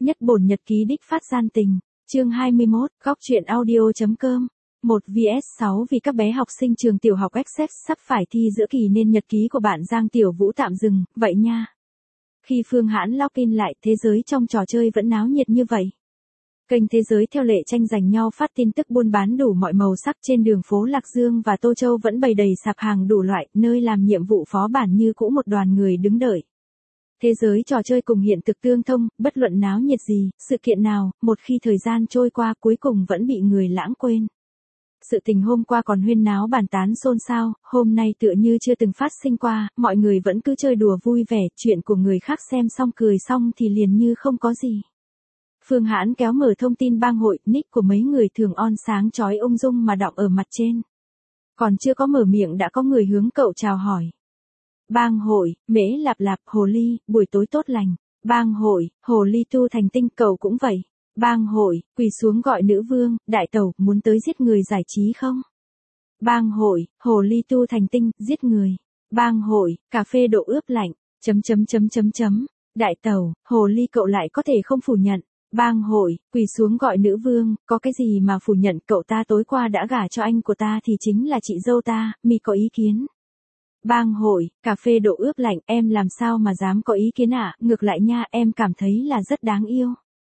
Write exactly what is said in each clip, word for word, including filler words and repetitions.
Nhất bổn nhật ký đích phát gian tình, chương hai mươi mốt, góc truyện audio.com. một vs sáu vì các bé học sinh trường tiểu học Essex sắp phải thi giữa kỳ nên nhật ký của bạn Giang Tiểu Vũ tạm dừng, vậy nha. Khi Phương Hãn login lại, thế giới trong trò chơi vẫn náo nhiệt như vậy. Kênh Thế giới theo lệ tranh giành nhau phát tin tức buôn bán đủ mọi màu sắc trên đường phố Lạc Dương và Tô Châu vẫn bày đầy sạp hàng đủ loại, nơi làm nhiệm vụ phó bản như cũ một đoàn người đứng đợi. Thế giới trò chơi cùng hiện thực tương thông, bất luận náo nhiệt gì, sự kiện nào, một khi thời gian trôi qua cuối cùng vẫn bị người lãng quên. Sự tình hôm qua còn huyên náo bàn tán xôn xao, hôm nay tựa như chưa từng phát sinh qua, mọi người vẫn cứ chơi đùa vui vẻ, chuyện của người khác xem xong cười xong thì liền như không có gì. Phương Hãn kéo mở thông tin bang hội, nick của mấy người thường on sáng chói ung dung mà đọng ở mặt trên. Còn chưa có mở miệng đã có người hướng cậu chào hỏi. Bang hội, Mễ Lạp Lạp, Hồ Ly, buổi tối tốt lành. Bang hội, Hồ Ly tu thành tinh, cậu cũng vậy. Bang hội, quỳ xuống gọi nữ vương, đại tẩu, muốn tới giết người giải trí không? Bang hội, Hồ Ly tu thành tinh, giết người. Bang hội, cà phê độ ướp lạnh, chấm chấm chấm chấm chấm. Đại tẩu, Hồ Ly cậu lại có thể không phủ nhận. Bang hội, quỳ xuống gọi nữ vương, có cái gì mà phủ nhận, cậu ta tối qua đã gả cho anh của ta thì chính là chị dâu ta, mi có ý kiến? Bang hội, cà phê độ ướp lạnh, em làm sao mà dám có ý kiến ạ, à? Ngược lại nha, em cảm thấy là rất đáng yêu.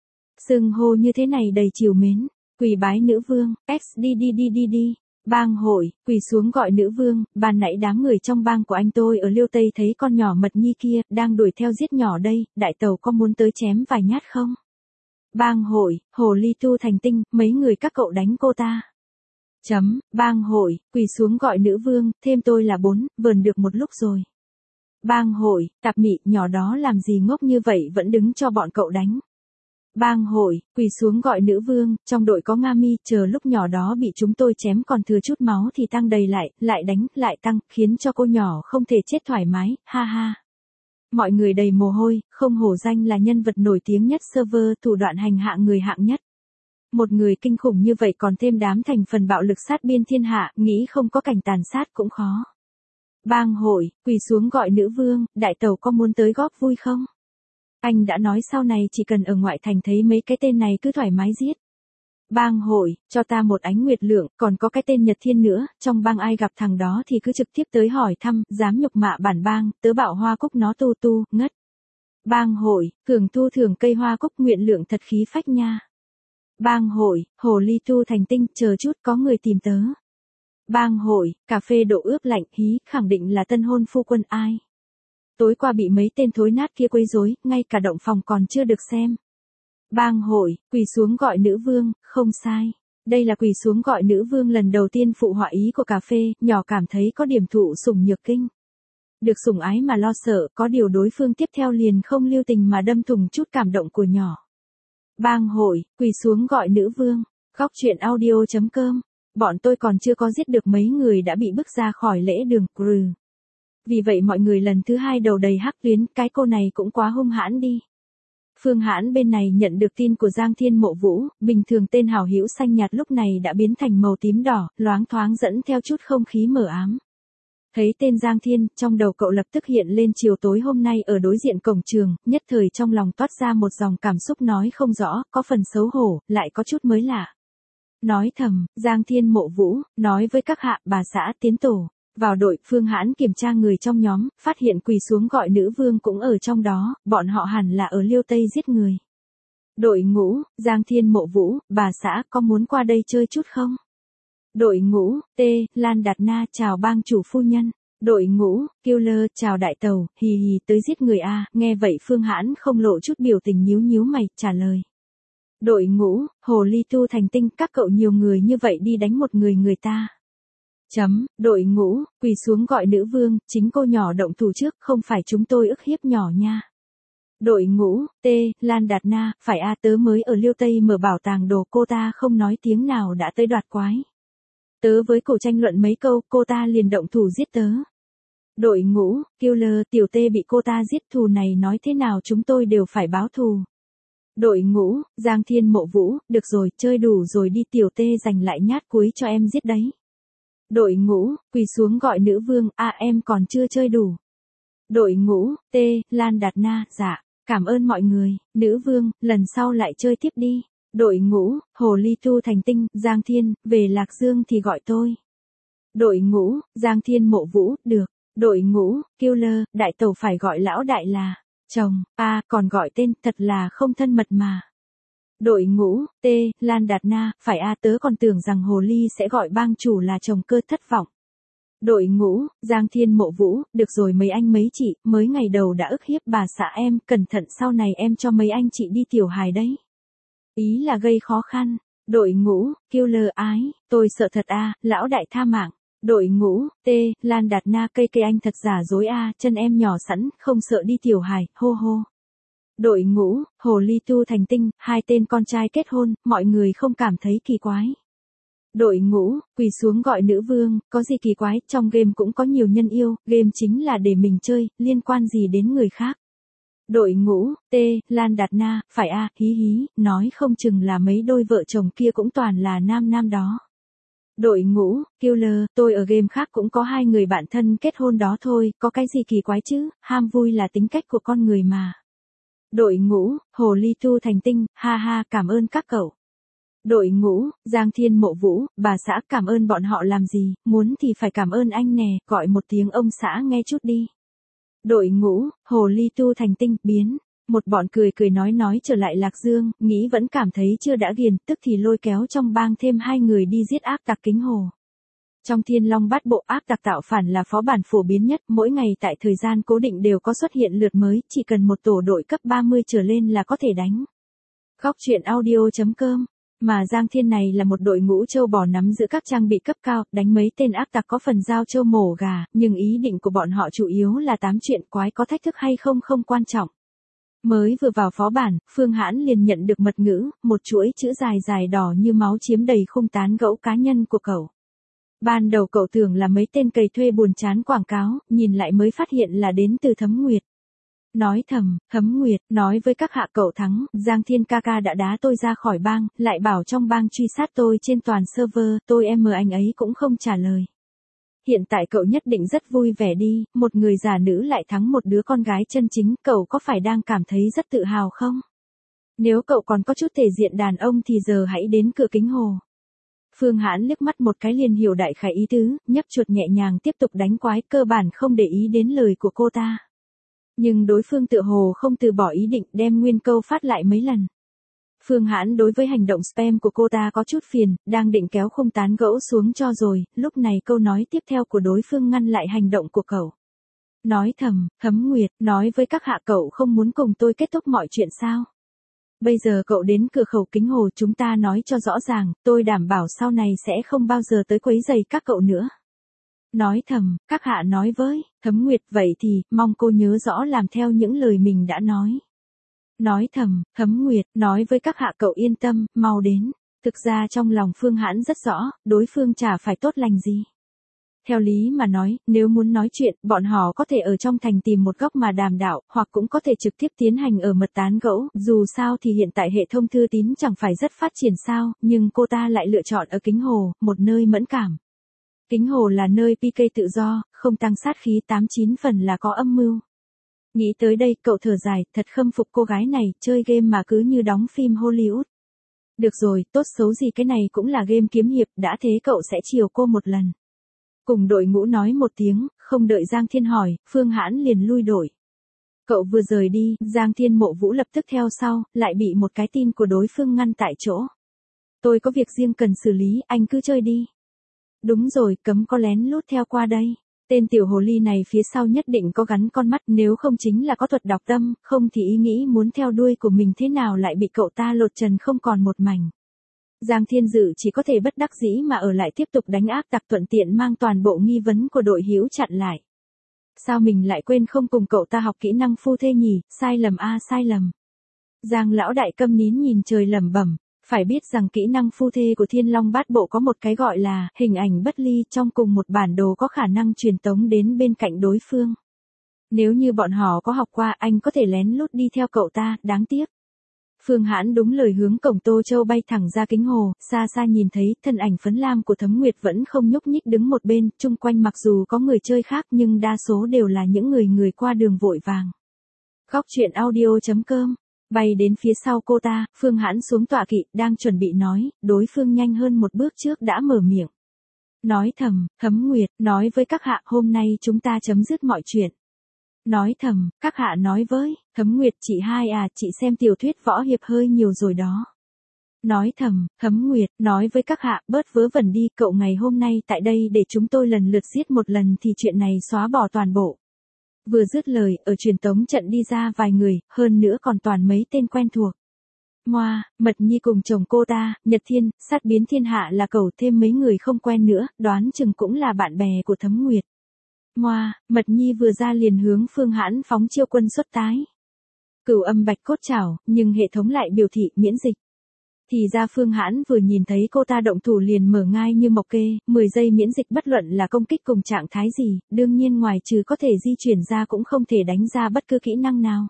Xưng hô như thế này đầy trìu mến, quỳ bái nữ vương, x đi đi đi đi đi. Bang hội, quỳ xuống gọi nữ vương, ban nãy đám người trong bang của anh tôi ở Liêu Tây thấy con nhỏ mật nhi kia, đang đuổi theo giết nhỏ đây, đại tẩu có muốn tới chém vài nhát không? Bang hội, Hồ Ly tu thành tinh, mấy người các cậu đánh cô ta. Chấm, bang hội, quỳ xuống gọi nữ vương, thêm tôi là bốn, vờn được một lúc rồi. Bang hội, tạp mị, nhỏ đó làm gì ngốc như vậy vẫn đứng cho bọn cậu đánh. Bang hội, quỳ xuống gọi nữ vương, trong đội có Nga Mi, chờ lúc nhỏ đó bị chúng tôi chém còn thừa chút máu thì tăng đầy lại, lại đánh, lại tăng, khiến cho cô nhỏ không thể chết thoải mái, ha ha. Mọi người đầy mồ hôi, không hổ danh là nhân vật nổi tiếng nhất server, thủ đoạn hành hạ người hạng nhất. Một người kinh khủng như vậy còn thêm đám thành phần bạo lực sát biên thiên hạ, nghĩ không có cảnh tàn sát cũng khó. Bang hội, quỳ xuống gọi nữ vương, đại tẩu có muốn tới góp vui không? Anh đã nói sau này chỉ cần ở ngoại thành thấy mấy cái tên này cứ thoải mái giết. Bang hội, cho ta một ánh nguyệt lượng, còn có cái tên Nhật Thiên nữa, trong bang ai gặp thằng đó thì cứ trực tiếp tới hỏi thăm, dám nhục mạ bản bang, tớ bảo hoa cúc nó tu tu, ngất. Bang hội, cường tu thường cây hoa cúc nguyện lượng thật khí phách nha. Bang hội, Hồ Ly tu thành tinh, chờ chút có người tìm tớ. Bang hội, cà phê độ ướp lạnh, hí, khẳng định là tân hôn phu quân ai. Tối qua bị mấy tên thối nát kia quấy rối, ngay cả động phòng còn chưa được xem. Bang hội, quỳ xuống gọi nữ vương, không sai. Đây là quỳ xuống gọi nữ vương lần đầu tiên phụ họa ý của cà phê, nhỏ cảm thấy có điểm thụ sủng nhược kinh. Được sủng ái mà lo sợ, có điều đối phương tiếp theo liền không lưu tình mà đâm thủng chút cảm động của nhỏ. Bang hội, quỳ xuống gọi nữ vương, góc truyện audio.com. Bọn tôi còn chưa có giết được mấy người đã bị bức ra khỏi lễ đường, crừ. Vì vậy mọi người lần thứ hai đầu đầy hắc tuyến, cái cô này cũng quá hung hãn đi. Phương Hãn bên này nhận được tin của Giang Thiên Mộ Vũ, bình thường tên hảo hữu xanh nhạt lúc này đã biến thành màu tím đỏ, loáng thoáng dẫn theo chút không khí mờ ám. Thấy tên Giang Thiên, trong đầu cậu lập tức hiện lên chiều tối hôm nay ở đối diện cổng trường, nhất thời trong lòng toát ra một dòng cảm xúc nói không rõ, có phần xấu hổ, lại có chút mới lạ. Nói thầm, Giang Thiên Mộ Vũ, nói với các hạ, bà xã, tiến tổ. Vào đội, Phương Hãn kiểm tra người trong nhóm, phát hiện quỳ xuống gọi nữ vương cũng ở trong đó, bọn họ hẳn là ở Liêu Tây giết người. Đội ngũ, Giang Thiên Mộ Vũ, bà xã, có muốn qua đây chơi chút không? Đội ngũ, T, Lan Đạt Na, chào bang chủ phu nhân. Đội ngũ, Killer, chào đại tàu, hì hì tới giết người a. Nghe vậy Phương Hãn không lộ chút biểu tình nhíu nhíu mày, trả lời. Đội ngũ, Hồ Ly tu thành tinh, các cậu nhiều người như vậy đi đánh một người người ta. Chấm, đội ngũ, quỳ xuống gọi nữ vương, chính cô nhỏ động thủ trước, không phải chúng tôi ức hiếp nhỏ nha. Đội ngũ, T, Lan Đạt Na, phải a, tớ mới ở Liêu Tây mở bảo tàng đồ, cô ta không nói tiếng nào đã tới đoạt quái. Tớ với cổ tranh luận mấy câu, cô ta liền động thủ giết tớ. Đội ngũ, Killer, tiểu T bị cô ta giết, thù này nói thế nào chúng tôi đều phải báo thù. Đội ngũ, Giang Thiên Mộ Vũ, được rồi, chơi đủ rồi đi, tiểu T dành lại nhát cuối cho em giết đấy. Đội ngũ, quỳ xuống gọi nữ vương, a em còn chưa chơi đủ. Đội ngũ, T, Lan Đạt Na, dạ. cảm ơn mọi người, nữ vương, lần sau lại chơi tiếp đi. Đội ngũ, hồ ly tu thành tinh, Giang Thiên, về Lạc Dương thì gọi tôi. Đội ngũ, Giang Thiên Mộ Vũ, được. Đội ngũ, Killer, đại tẩu phải gọi lão đại là chồng, a à, còn gọi tên, thật là không thân mật mà. Đội ngũ, T, Lan Đạt Na, phải a à, tớ còn tưởng rằng hồ ly sẽ gọi bang chủ là chồng cơ, thất vọng. Đội ngũ, Giang Thiên Mộ Vũ, được rồi mấy anh mấy chị, mới ngày đầu đã ức hiếp bà xã em, cẩn thận sau này em cho mấy anh chị đi tiểu hài đấy. Ý là gây khó khăn. Đội ngũ, Killer ái, tôi sợ thật a à, lão đại tha mạng. Đội ngũ, T, Lan Đạt Na, cây cây anh thật giả dối a à, chân em nhỏ sẵn, không sợ đi tiểu hài, hô hô. Đội ngũ, hồ ly tu thành tinh, hai tên con trai kết hôn, mọi người không cảm thấy kỳ quái. Đội ngũ, quỳ xuống gọi nữ vương, có gì kỳ quái, trong game cũng có nhiều nhân yêu, game chính là để mình chơi, liên quan gì đến người khác. Đội ngũ, T, Lan Đạt Na, phải a à, hí hí, nói không chừng là mấy đôi vợ chồng kia cũng toàn là nam nam đó. Đội ngũ, Killer, tôi ở game khác cũng có hai người bạn thân kết hôn đó thôi, có cái gì kỳ quái chứ, ham vui là tính cách của con người mà. Đội ngũ, hồ ly tu thành tinh, ha ha, cảm ơn các cậu. Đội ngũ, Giang Thiên Mộ Vũ, bà xã cảm ơn bọn họ làm gì, muốn thì phải cảm ơn anh nè, gọi một tiếng ông xã nghe chút đi. Đội ngũ, hồ ly tu thành tinh, biến. Một bọn cười cười nói nói trở lại Lạc Dương, nghĩ vẫn cảm thấy chưa đã ghiền, tức thì lôi kéo trong bang thêm hai người đi giết ác tặc Kính Hồ. Trong Thiên Long Bát Bộ, ác tặc tạo phản là phó bản phổ biến nhất, mỗi ngày tại thời gian cố định đều có xuất hiện lượt mới, chỉ cần một tổ đội cấp ba mươi trở lên là có thể đánh. Góc truyện audio chấm com. Mà Giang Thiên này là một đội ngũ châu bò nắm giữ các trang bị cấp cao, đánh mấy tên ác tặc có phần giao châu mổ gà, nhưng ý định của bọn họ chủ yếu là tám chuyện quái, có thách thức hay không không quan trọng. Mới vừa vào phó bản, Phương Hãn liền nhận được mật ngữ, một chuỗi chữ dài dài đỏ như máu chiếm đầy khung tán gẫu cá nhân của cậu. Ban đầu cậu tưởng là mấy tên cày thuê buồn chán quảng cáo, nhìn lại mới phát hiện là đến từ Thấm Nguyệt. Nói thầm, Thấm Nguyệt, nói với các hạ cậu thắng, Giang Thiên ca ca đã đá tôi ra khỏi bang, lại bảo trong bang truy sát tôi trên toàn server, tôi em mờ anh ấy cũng không trả lời. Hiện tại cậu nhất định rất vui vẻ đi, một người già nữ lại thắng một đứa con gái chân chính, cậu có phải đang cảm thấy rất tự hào không? Nếu cậu còn có chút thể diện đàn ông thì giờ hãy đến cửa Kính Hồ. Phương Hãn liếc mắt một cái liền hiểu đại khái ý tứ, nhấp chuột nhẹ nhàng tiếp tục đánh quái, cơ bản không để ý đến lời của cô ta. Nhưng đối phương tựa hồ không từ bỏ ý định, đem nguyên câu phát lại mấy lần. Phương Hãn đối với hành động spam của cô ta có chút phiền, đang định kéo khung tán gẫu xuống cho rồi, lúc này câu nói tiếp theo của đối phương ngăn lại hành động của cậu. Nói thầm, Thấm Nguyệt, nói với các hạ cậu không muốn cùng tôi kết thúc mọi chuyện sao? Bây giờ cậu đến cửa khẩu Kính Hồ, chúng ta nói cho rõ ràng, tôi đảm bảo sau này sẽ không bao giờ tới quấy rầy các cậu nữa. Nói thầm, các hạ nói với, Thấm Nguyệt, vậy thì, mong cô nhớ rõ làm theo những lời mình đã nói. Nói thầm, Thấm Nguyệt, nói với các hạ cậu yên tâm, mau đến. Thực ra trong lòng Phương Hãn rất rõ, đối phương chả phải tốt lành gì. Theo lý mà nói, nếu muốn nói chuyện, bọn họ có thể ở trong thành tìm một góc mà đàm đạo, hoặc cũng có thể trực tiếp tiến hành ở mật tán gẫu, dù sao thì hiện tại hệ thống thư tín chẳng phải rất phát triển sao, nhưng cô ta lại lựa chọn ở Kính Hồ, một nơi mẫn cảm. Kính Hồ là nơi pê ca tự do, không tăng sát khí, tám chín phần là có âm mưu. Nghĩ tới đây, cậu thở dài, thật khâm phục cô gái này, chơi game mà cứ như đóng phim Hollywood. Được rồi, tốt xấu gì cái này cũng là game kiếm hiệp, đã thế cậu sẽ chiều cô một lần. Cùng đội ngũ nói một tiếng, không đợi Giang Thiên hỏi, Phương Hãn liền lui đội. Cậu vừa rời đi, Giang Thiên Mộ Vũ lập tức theo sau, lại bị một cái tin của đối phương ngăn tại chỗ. Tôi có việc riêng cần xử lý, anh cứ chơi đi. Đúng rồi, cấm có lén lút theo qua đây. Tên tiểu hồ ly này phía sau nhất định có gắn con mắt, nếu không chính là có thuật đọc tâm, không thì ý nghĩ muốn theo đuôi của mình thế nào lại bị cậu ta lột trần không còn một mảnh. Giang Thiên Dự chỉ có thể bất đắc dĩ mà ở lại tiếp tục đánh ác tặc, thuận tiện mang toàn bộ nghi vấn của đội hữu chặn lại. Sao mình lại quên không cùng cậu ta học kỹ năng phu thê nhỉ, sai lầm a à, sai lầm. Giang lão đại câm nín nhìn trời lẩm bẩm, phải biết rằng kỹ năng phu thê của Thiên Long Bát Bộ có một cái gọi là hình ảnh bất ly, trong cùng một bản đồ có khả năng truyền tống đến bên cạnh đối phương. Nếu như bọn họ có học qua, anh có thể lén lút đi theo cậu ta, đáng tiếc. Phương Hãn đúng lời hướng cổng Tô Châu bay thẳng ra Kính Hồ, xa xa nhìn thấy thân ảnh phấn lam của Thấm Nguyệt vẫn không nhúc nhích đứng một bên, chung quanh mặc dù có người chơi khác nhưng đa số đều là những người người qua đường vội vàng. Góc truyện audio.com. Bay đến phía sau cô ta, Phương Hãn xuống tọa kỵ, đang chuẩn bị nói, đối phương nhanh hơn một bước trước đã mở miệng. Nói thầm, Thấm Nguyệt, nói với các hạ hôm nay chúng ta chấm dứt mọi chuyện. Nói thầm, các hạ nói với, Thấm Nguyệt chị hai à, chị xem tiểu thuyết võ hiệp hơi nhiều rồi đó. Nói thầm, Thấm Nguyệt, nói với các hạ, bớt vớ vẩn đi, cậu ngày hôm nay tại đây để chúng tôi lần lượt giết một lần thì chuyện này xóa bỏ toàn bộ. Vừa dứt lời, ở truyền tống trận đi ra vài người, hơn nữa còn toàn mấy tên quen thuộc. Moa, Mật Nhi cùng chồng cô ta, Nhật Thiên, Sát Biến Thiên Hạ là cậu, thêm mấy người không quen nữa, đoán chừng cũng là bạn bè của Thấm Nguyệt. Moa, Mật Nhi vừa ra liền hướng Phương Hãn phóng chiêu quân xuất tái. Cửu âm bạch cốt chảo, nhưng hệ thống lại biểu thị miễn dịch. Thì ra Phương Hãn vừa nhìn thấy cô ta động thủ liền mở ngai như mộc kê, mười giây miễn dịch bất luận là công kích cùng trạng thái gì, đương nhiên ngoài trừ có thể di chuyển ra cũng không thể đánh ra bất cứ kỹ năng nào.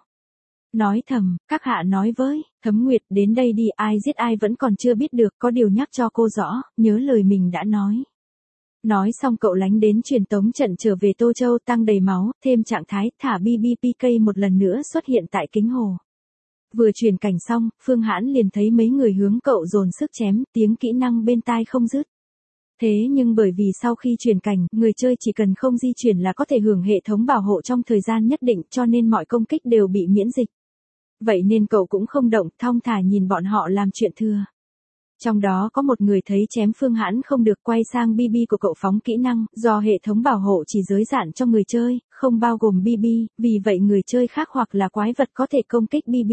Nói thầm, các hạ nói với, Thấm Nguyệt đến đây đi, ai giết ai vẫn còn chưa biết được, có điều nhắc cho cô rõ, nhớ lời mình đã nói. Nói xong cậu lánh đến truyền tống trận trở về Tô Châu tăng đầy máu, thêm trạng thái, thả bê bê pê ca một lần nữa xuất hiện tại kính hồ. Vừa truyền cảnh xong, Phương Hãn liền thấy mấy người hướng cậu dồn sức chém, tiếng kỹ năng bên tai không dứt. Thế nhưng bởi vì sau khi truyền cảnh, người chơi chỉ cần không di chuyển là có thể hưởng hệ thống bảo hộ trong thời gian nhất định, cho nên mọi công kích đều bị miễn dịch. Vậy nên cậu cũng không động, thong thả nhìn bọn họ làm chuyện thừa. Trong đó có một người thấy chém Phương Hãn không được, quay sang bê bê của cậu phóng kỹ năng, do hệ thống bảo hộ chỉ giới hạn cho người chơi, không bao gồm bê bê, vì vậy người chơi khác hoặc là quái vật có thể công kích bê bê.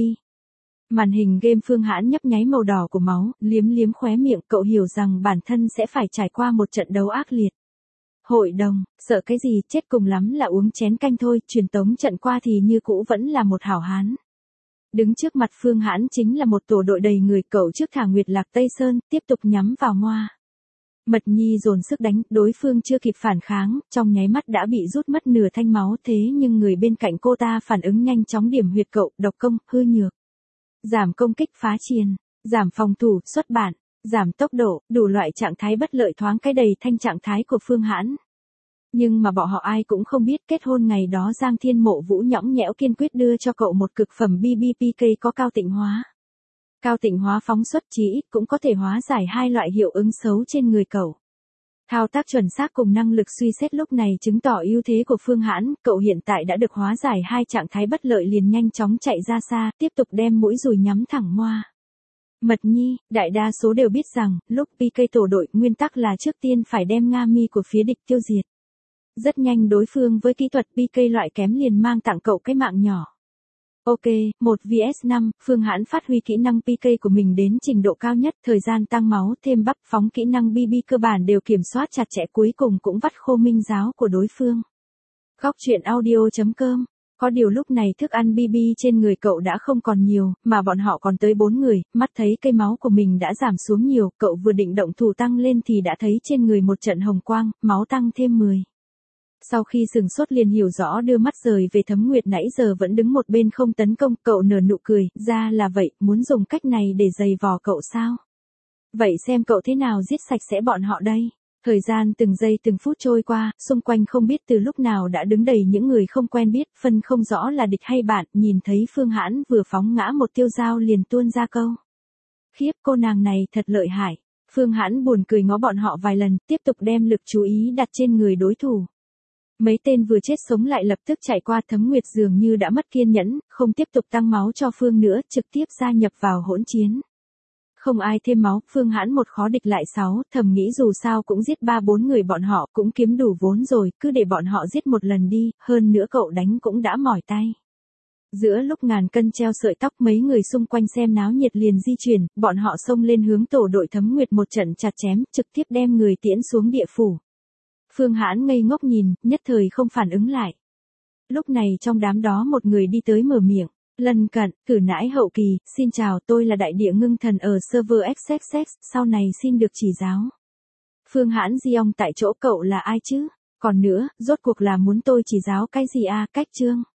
Màn hình game Phương Hãn nhấp nháy màu đỏ của máu, liếm liếm khóe miệng, cậu hiểu rằng bản thân sẽ phải trải qua một trận đấu ác liệt. Hội đồng, sợ cái gì, chết cùng lắm là uống chén canh thôi, truyền tống trận qua thì như cũ vẫn là một hảo hán. Đứng trước mặt Phương Hãn chính là một tổ đội đầy người, cậu trước thả Nguyệt Lạc Tây Sơn, tiếp tục nhắm vào Moa. Mật Nhi dồn sức đánh, đối phương chưa kịp phản kháng, trong nháy mắt đã bị rút mất nửa thanh máu, thế nhưng người bên cạnh cô ta phản ứng nhanh chóng điểm huyệt cậu, độc công, hư nhược. Giảm công kích phá triền, giảm phòng thủ, xuất bản, giảm tốc độ, đủ loại trạng thái bất lợi thoáng cái đầy thanh trạng thái của Phương Hãn. Nhưng mà bọn họ ai cũng không biết kết hôn ngày đó Giang Thiên Mộ Vũ nhõng nhẽo kiên quyết đưa cho cậu một cực phẩm bê bê pê ca có cao tịnh hóa. Cao tịnh hóa phóng xuất chí ít cũng có thể hóa giải hai loại hiệu ứng xấu trên người cậu. Thao tác chuẩn xác cùng năng lực suy xét lúc này chứng tỏ ưu thế của Phương Hãn, cậu hiện tại đã được hóa giải hai trạng thái bất lợi liền nhanh chóng chạy ra xa, tiếp tục đem mũi dùi nhắm thẳng Moa. Mật Nhi, đại đa số đều biết rằng, lúc pê ca tổ đội, nguyên tắc là trước tiên phải đem Nga Mi của phía địch tiêu diệt. Rất nhanh đối phương với kỹ thuật pê ca loại kém liền mang tặng cậu cái mạng nhỏ. Ok, một vs năm, Phương Hãn phát huy kỹ năng pê ca của mình đến trình độ cao nhất, thời gian tăng máu thêm bắp phóng kỹ năng bê bê cơ bản đều kiểm soát chặt chẽ, cuối cùng cũng vắt khô minh giáo của đối phương. Góc truyện audio.com. Có điều lúc này thức ăn bê bê trên người cậu đã không còn nhiều, mà bọn họ còn tới bốn người, mắt thấy cây máu của mình đã giảm xuống nhiều, cậu vừa định động thủ tăng lên thì đã thấy trên người một trận hồng quang, máu tăng thêm mười. Sau khi sừng sốt liền hiểu rõ, đưa mắt rời về Thấm Nguyệt nãy giờ vẫn đứng một bên không tấn công, cậu nở nụ cười, ra là vậy, muốn dùng cách này để giày vò cậu sao? Vậy xem cậu thế nào giết sạch sẽ bọn họ đây. Thời gian từng giây từng phút trôi qua, xung quanh không biết từ lúc nào đã đứng đầy những người không quen biết, phân không rõ là địch hay bạn, nhìn thấy Phương Hãn vừa phóng ngã một tiêu dao liền tuôn ra câu. Khiếp, cô nàng này thật lợi hại. Phương Hãn buồn cười ngó bọn họ vài lần, tiếp tục đem lực chú ý đặt trên người đối thủ. Mấy tên vừa chết sống lại lập tức chạy qua, Thấm Nguyệt dường như đã mất kiên nhẫn, không tiếp tục tăng máu cho Phương nữa, trực tiếp gia nhập vào hỗn chiến. Không ai thêm máu, Phương Hãn một khó địch lại sáu, thầm nghĩ dù sao cũng giết ba bốn người bọn họ cũng kiếm đủ vốn rồi, cứ để bọn họ giết một lần đi, hơn nữa cậu đánh cũng đã mỏi tay. Giữa lúc ngàn cân treo sợi tóc, mấy người xung quanh xem náo nhiệt liền di chuyển, bọn họ xông lên hướng tổ đội Thấm Nguyệt một trận chặt chém, trực tiếp đem người tiễn xuống địa phủ. Phương Hãn ngây ngốc nhìn, nhất thời không phản ứng lại. Lúc này trong đám đó một người đi tới mở miệng. Lần cận, cử nãi hậu kỳ, xin chào, tôi là đại địa ngưng thần ở server ích ích ích, sau này xin được chỉ giáo. Phương Hãn Diong tại chỗ, cậu là ai chứ? Còn nữa, rốt cuộc là muốn tôi chỉ giáo cái gì à, cách chương?